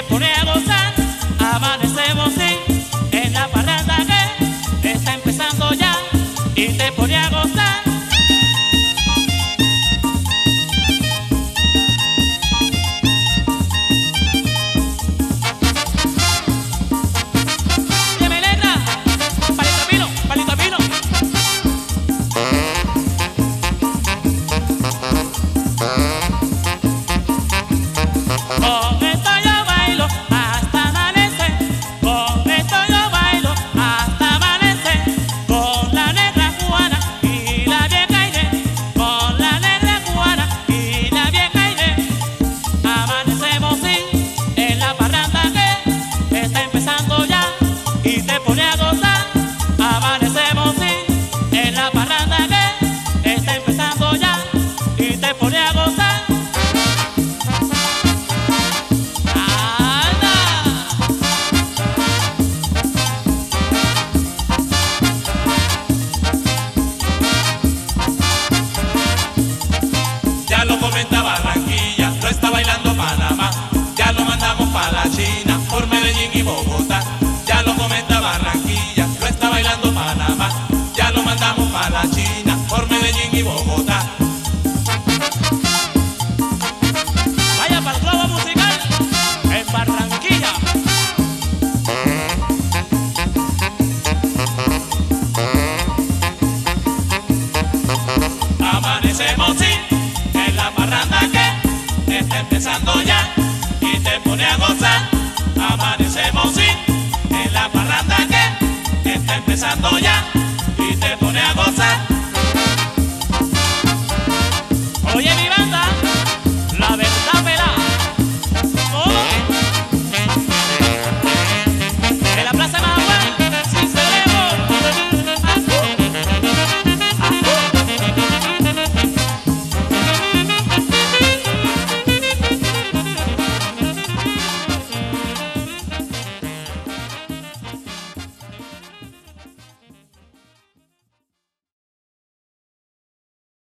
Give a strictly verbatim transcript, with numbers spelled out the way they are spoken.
pone a gozar. Amanecemos sí en la parranda que está empezando ya y te pone a gozar. Con esto yo bailo hasta amanecer, con esto yo bailo hasta amanecer, con la negra cubana y la vieja Inés, con la negra cubana y la vieja Inés. Amanecemos sí en la parranda que está empezando ya y te pone a gozar. Amanecemos sí en la parranda que está empezando ya y te pone a gozar. Ya lo comenta Barranquilla, lo está bailando Panamá. Ya lo mandamos pa' la China, por Medellín y Bogotá. Ya lo comenta Barranquilla, lo está bailando Panamá. Ya lo mandamos pa' la China, por Medellín y Bogotá. Vaya para el globo musical en Barranquilla. Amanecemos sí en la parranda que está empezando ya y te pone a gozar. Amanecemos sí en la parranda que está empezando ya y te pone a gozar.